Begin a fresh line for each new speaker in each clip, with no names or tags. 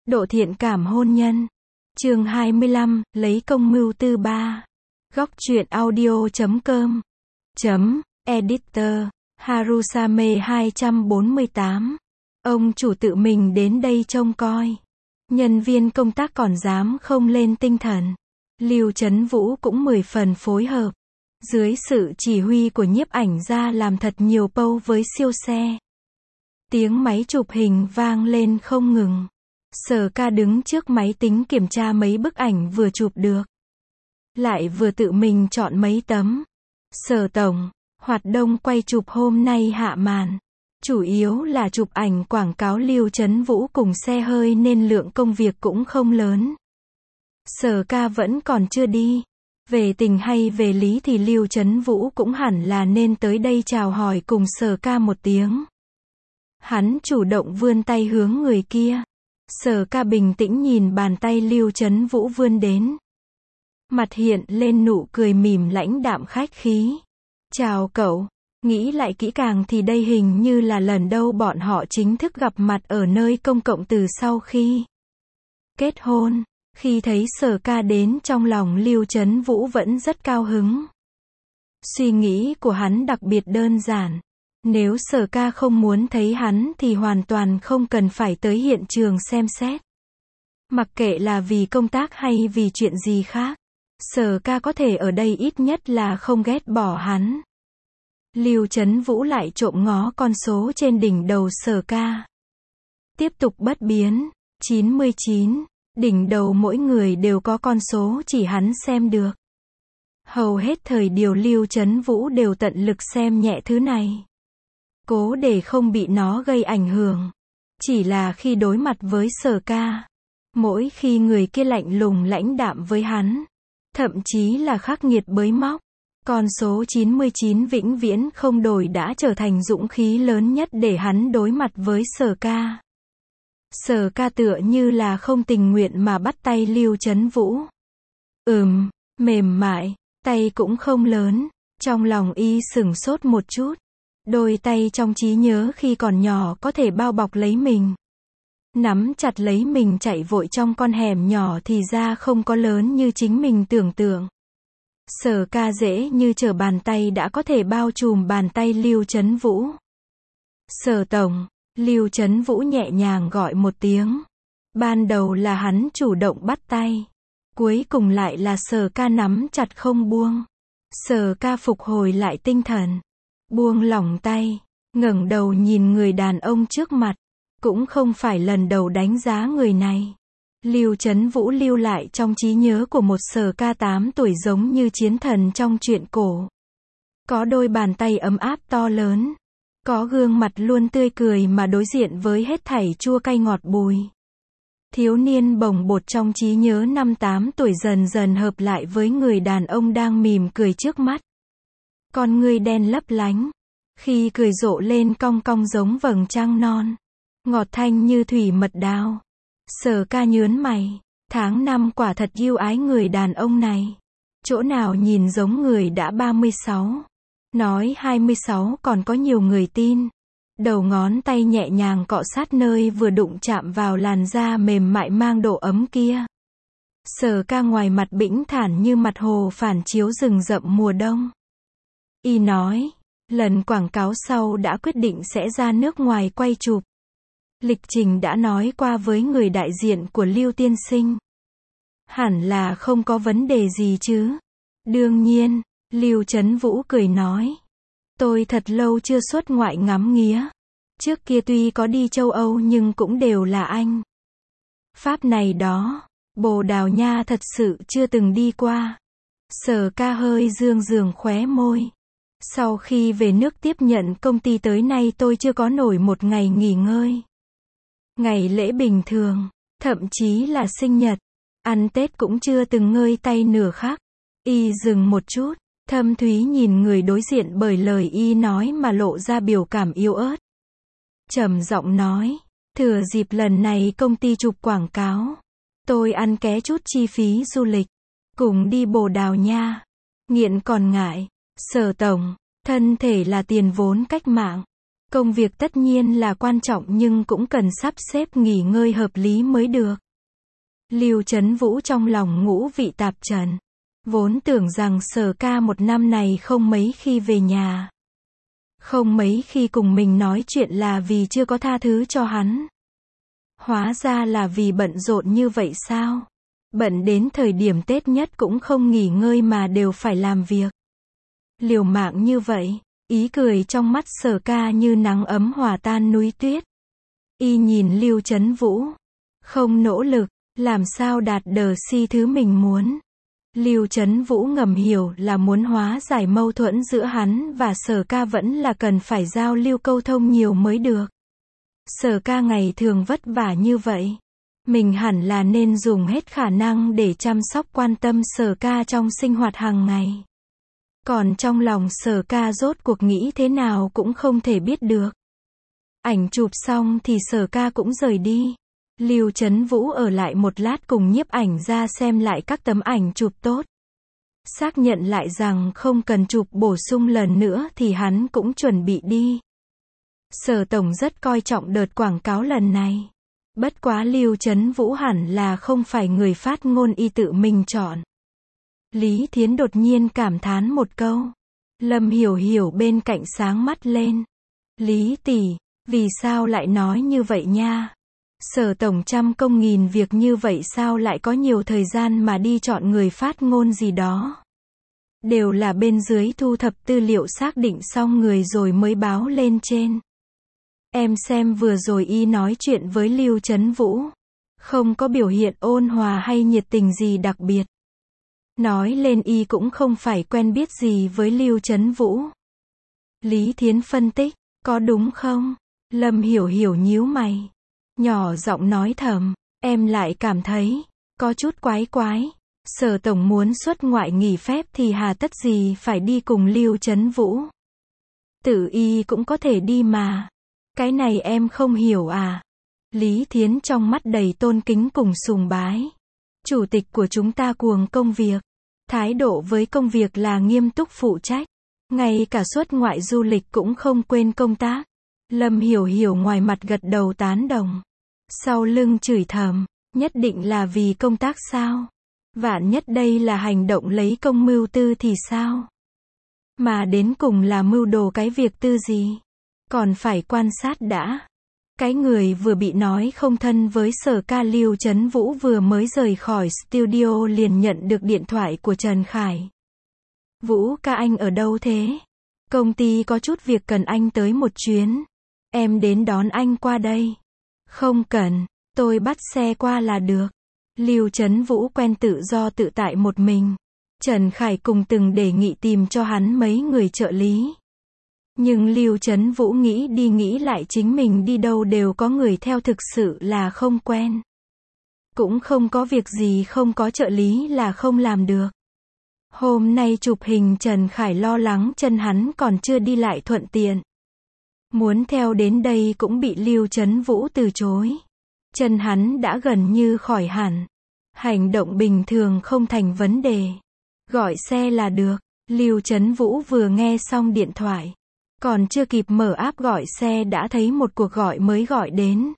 Độ thiện cảm hôn nhân. Chương 25, lấy công mưu tư ba. Góc truyện audio.com. Editor. Harusame 248. Ông chủ tự mình đến đây trông coi. Nhân viên công tác còn dám không lên tinh thần. Lưu Chấn Vũ cũng 10 phần phối hợp. Dưới sự chỉ huy của nhiếp ảnh gia làm thật nhiều pâu với siêu xe. Tiếng máy chụp hình vang lên không ngừng. Sở Ca đứng trước máy tính kiểm tra mấy bức ảnh vừa chụp được. Lại vừa tự mình chọn mấy tấm. Sở tổng, hoạt động quay chụp hôm nay hạ màn. Chủ yếu là chụp ảnh quảng cáo Lưu Chấn Vũ cùng xe hơi nên lượng công việc cũng không lớn. Sở Ca vẫn còn chưa đi. Về tình hay về lý thì Lưu Chấn Vũ cũng hẳn là nên tới đây chào hỏi cùng Sở Ca một tiếng. Hắn chủ động vươn tay hướng người kia. Sở Ca bình tĩnh nhìn bàn tay Lưu Chấn Vũ vươn đến. Mặt hiện lên nụ cười mỉm lãnh đạm khách khí. Chào cậu, nghĩ lại kỹ càng thì đây hình như là lần đầu bọn họ chính thức gặp mặt ở nơi công cộng từ sau khi kết hôn. Khi thấy Sở Ca đến trong lòng Lưu Chấn Vũ vẫn rất cao hứng. Suy nghĩ của hắn đặc biệt đơn giản. Nếu Sở Ca không muốn thấy hắn thì hoàn toàn không cần phải tới hiện trường xem xét. Mặc kệ là vì công tác hay vì chuyện gì khác. Sở Ca có thể ở đây ít nhất là không ghét bỏ hắn. Lưu Chấn Vũ lại trộm ngó con số trên đỉnh đầu Sở Ca. Tiếp tục bất biến. 99. Đỉnh đầu mỗi người đều có con số chỉ hắn xem được. Hầu hết thời điều Lưu Chấn Vũ đều tận lực xem nhẹ thứ này. Cố để không bị nó gây ảnh hưởng. Chỉ là khi đối mặt với Sở Ca. Mỗi khi người kia lạnh lùng lãnh đạm với hắn. Thậm chí là khắc nghiệt bới móc. Con số 99 vĩnh viễn không đổi đã trở thành dũng khí lớn nhất để hắn đối mặt với Sở Ca. Sở Ca tựa như là không tình nguyện mà bắt tay Lưu Chấn Vũ. Mềm mại, tay cũng không lớn. Trong lòng y sửng sốt một chút. Đôi tay trong trí nhớ khi còn nhỏ có thể bao bọc lấy mình. Nắm chặt lấy mình chạy vội trong con hẻm nhỏ thì ra không có lớn như chính mình tưởng tượng. Sở Ca dễ như trở bàn tay đã có thể bao trùm bàn tay Lưu Chấn Vũ. Sở tổng, Lưu Chấn Vũ nhẹ nhàng gọi một tiếng. Ban đầu là hắn chủ động bắt tay. Cuối cùng lại là Sở Ca nắm chặt không buông. Sở Ca phục hồi lại tinh thần. Buông lỏng tay, ngẩng đầu nhìn người đàn ông trước mặt. Cũng không phải lần đầu đánh giá người này. Lưu Chấn Vũ lưu lại trong trí nhớ của một Sở Ca 8 tuổi giống như chiến thần trong truyện cổ. Có đôi bàn tay ấm áp to lớn. Có gương mặt luôn tươi cười mà đối diện với hết thảy chua cay ngọt bùi. Thiếu niên bồng bột trong trí nhớ năm 8 tuổi dần dần hợp lại với người đàn ông đang mỉm cười trước mắt. Con ngươi đen lấp lánh. Khi cười rộ lên cong cong giống vầng trăng non. Ngọt thanh như thủy mật đào. Sở Ca nhớn mày. Tháng năm quả thật yêu ái người đàn ông này. Chỗ nào nhìn giống người đã 36. Nói 26 còn có nhiều người tin. Đầu ngón tay nhẹ nhàng cọ sát nơi vừa đụng chạm vào làn da mềm mại mang độ ấm kia. Sở Ca ngoài mặt bĩnh thản như mặt hồ phản chiếu rừng rậm mùa đông. Y nói, lần quảng cáo sau đã quyết định sẽ ra nước ngoài quay chụp. Lịch trình đã nói qua với người đại diện của Lưu tiên sinh. Hẳn là không có vấn đề gì chứ. Đương nhiên, Lưu Chấn Vũ cười nói. Tôi thật lâu chưa xuất ngoại ngắm nghía. Trước kia tuy có đi châu Âu nhưng cũng đều là Anh. Pháp này đó, Bồ Đào Nha thật sự chưa từng đi qua. Sở Ca hơi dương dương khóe môi. Sau khi về nước tiếp nhận công ty tới nay tôi chưa có nổi một ngày nghỉ ngơi. Ngày lễ bình thường, thậm chí là sinh nhật, ăn Tết cũng chưa từng ngơi tay nửa khắc. Y dừng một chút, thâm thúy nhìn người đối diện bởi lời y nói mà lộ ra biểu cảm yếu ớt. Trầm giọng nói, thừa dịp lần này công ty chụp quảng cáo, tôi ăn ké chút chi phí du lịch, cùng đi Bồ Đào Nha. Nghiện còn ngại, Sở tổng, thân thể là tiền vốn cách mạng. Công việc tất nhiên là quan trọng nhưng cũng cần sắp xếp nghỉ ngơi hợp lý mới được. Lưu Chấn Vũ trong lòng ngũ vị tạp trần. Vốn tưởng rằng Sở Ca một năm này không mấy khi về nhà. Không mấy khi cùng mình nói chuyện là vì chưa có tha thứ cho hắn. Hóa ra là vì bận rộn như vậy sao? Bận đến thời điểm Tết nhất cũng không nghỉ ngơi mà đều phải làm việc. Liều mạng như vậy, ý cười trong mắt Sở Ca như nắng ấm hòa tan núi tuyết. Y nhìn Lưu Chấn Vũ. Không nỗ lực, làm sao đạt được thứ mình muốn. Lưu Chấn Vũ ngầm hiểu là muốn hóa giải mâu thuẫn giữa hắn và Sở Ca vẫn là cần phải giao lưu câu thông nhiều mới được. Sở Ca ngày thường vất vả như vậy. Mình hẳn là nên dùng hết khả năng để chăm sóc quan tâm Sở Ca trong sinh hoạt hàng ngày. Còn trong lòng Sở Ca rốt cuộc nghĩ thế nào cũng không thể biết được. Ảnh chụp xong thì Sở Ca cũng rời đi. Lưu Chấn Vũ ở lại một lát cùng nhiếp ảnh ra xem lại các tấm ảnh chụp tốt. Xác nhận lại rằng không cần chụp bổ sung lần nữa thì hắn cũng chuẩn bị đi. Sở Tổng rất coi trọng đợt quảng cáo lần này. Bất quá Lưu Chấn Vũ hẳn là không phải người phát ngôn y tự mình chọn. Lý Thiến đột nhiên cảm thán một câu. Lâm Hiểu Hiểu bên cạnh sáng mắt lên. Lý tỷ, vì sao lại nói như vậy nha? Sở Tổng trăm công nghìn việc như vậy sao lại có nhiều thời gian mà đi chọn người phát ngôn gì đó? Đều là bên dưới thu thập tư liệu xác định xong người rồi mới báo lên trên. Em xem vừa rồi y nói chuyện với Lưu Chấn Vũ. Không có biểu hiện ôn hòa hay nhiệt tình gì đặc biệt. Nói lên y cũng không phải quen biết gì với Lưu Chấn Vũ. Lý Thiến phân tích, có đúng không? Lâm Hiểu Hiểu nhíu mày. Nhỏ giọng nói thầm, em lại cảm thấy, có chút quái quái. Sở Tổng muốn xuất ngoại nghỉ phép thì hà tất gì phải đi cùng Lưu Chấn Vũ. Tự y cũng có thể đi mà. Cái này em không hiểu à? Lý Thiến trong mắt đầy tôn kính cùng sùng bái. Chủ tịch của chúng ta cuồng công việc. Thái độ với công việc là nghiêm túc phụ trách. Ngay cả xuất ngoại du lịch cũng không quên công tác. Lâm Hiểu Hiểu ngoài mặt gật đầu tán đồng. Sau lưng chửi thầm, nhất định là vì công tác sao? Vạn nhất đây là hành động lấy công mưu tư thì sao? Mà đến cùng là mưu đồ cái việc tư gì? Còn phải quan sát đã. Cái người vừa bị nói không thân với Sở Ca Lưu Chấn Vũ vừa mới rời khỏi studio liền nhận được điện thoại của Trần Khải. Vũ ca anh ở đâu thế? Công ty có chút việc cần anh tới một chuyến. Em đến đón anh qua đây. Không cần, tôi bắt xe qua là được. Lưu Chấn Vũ quen tự do tự tại một mình. Trần Khải cùng từng đề nghị tìm cho hắn mấy người trợ lý. Nhưng Lưu Chấn Vũ nghĩ đi nghĩ lại chính mình đi đâu đều có người theo thực sự là không quen. Cũng không có việc gì không có trợ lý là không làm được. Hôm nay chụp hình Trần Khải lo lắng chân hắn còn chưa đi lại thuận tiện. Muốn theo đến đây cũng bị Lưu Chấn Vũ từ chối. Chân hắn đã gần như khỏi hẳn. Hành động bình thường không thành vấn đề. Gọi xe là được. Lưu Chấn Vũ vừa nghe xong điện thoại. Còn chưa kịp mở app gọi xe đã thấy một cuộc gọi mới gọi đến.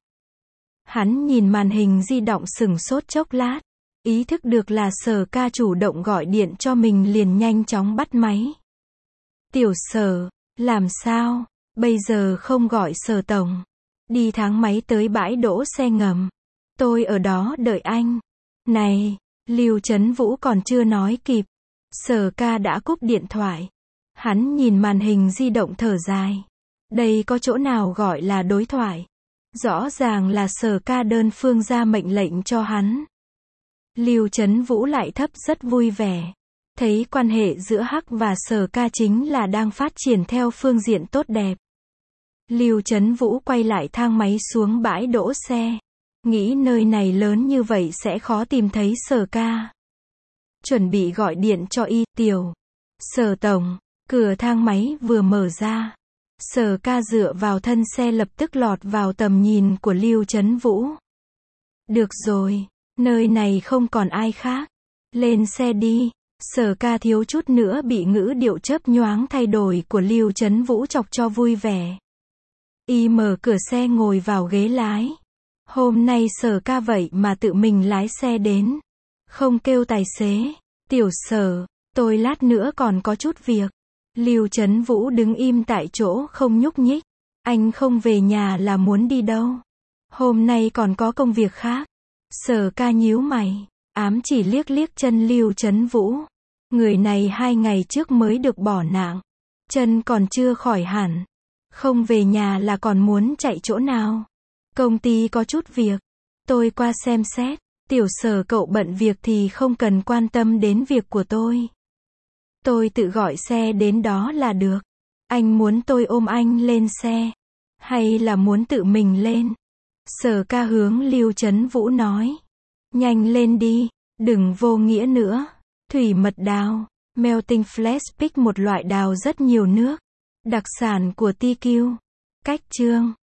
Hắn nhìn màn hình di động sửng sốt chốc lát. Ý thức được là Sở Ca chủ động gọi điện cho mình liền nhanh chóng bắt máy. Tiểu Sở, làm sao? Bây giờ không gọi Sở Tổng. Đi thang máy tới bãi đỗ xe ngầm. Tôi ở đó đợi anh. Này, Lưu Chấn Vũ còn chưa nói kịp. Sở Ca đã cúp điện thoại. Hắn nhìn màn hình di động thở dài. Đây có chỗ nào gọi là đối thoại. Rõ ràng là Sở Ca đơn phương ra mệnh lệnh cho hắn. Lưu Chấn Vũ lại thấp rất vui vẻ. Thấy quan hệ giữa Hắc và Sở Ca chính là đang phát triển theo phương diện tốt đẹp. Lưu Chấn Vũ quay lại thang máy xuống bãi đỗ xe. Nghĩ nơi này lớn như vậy sẽ khó tìm thấy Sở Ca. Chuẩn bị gọi điện cho y, Tiểu Sở Tổng. Cửa thang máy vừa mở ra. Sở Ca dựa vào thân xe lập tức lọt vào tầm nhìn của Lưu Chấn Vũ. Được rồi, nơi này không còn ai khác. Lên xe đi. Sở Ca thiếu chút nữa bị ngữ điệu chớp nhoáng thay đổi của Lưu Chấn Vũ chọc cho vui vẻ. Y mở cửa xe ngồi vào ghế lái. Hôm nay Sở Ca vậy mà tự mình lái xe đến. Không kêu tài xế. Tiểu Sở, tôi lát nữa còn có chút việc. Lưu Chấn Vũ đứng im tại chỗ không nhúc nhích. Anh không về nhà là muốn đi đâu? Hôm nay còn có công việc khác. Sở Ca nhíu mày, ám chỉ liếc liếc chân Lưu Chấn Vũ. Người này 2 ngày trước mới được bỏ nạng. Chân còn chưa khỏi hẳn. Không về nhà là còn muốn chạy chỗ nào? Công ty có chút việc. Tôi qua xem xét. Tiểu Sở, cậu bận việc thì không cần quan tâm đến việc của tôi. Tôi tự gọi xe đến đó là được. Anh muốn tôi ôm anh lên xe? Hay là muốn tự mình lên? Sở Ca hướng Lưu Chấn Vũ nói. Nhanh lên đi, đừng vô nghĩa nữa. Thủy mật đào, melting flash pick, một loại đào rất nhiều nước. Đặc sản của TQ. Cách chương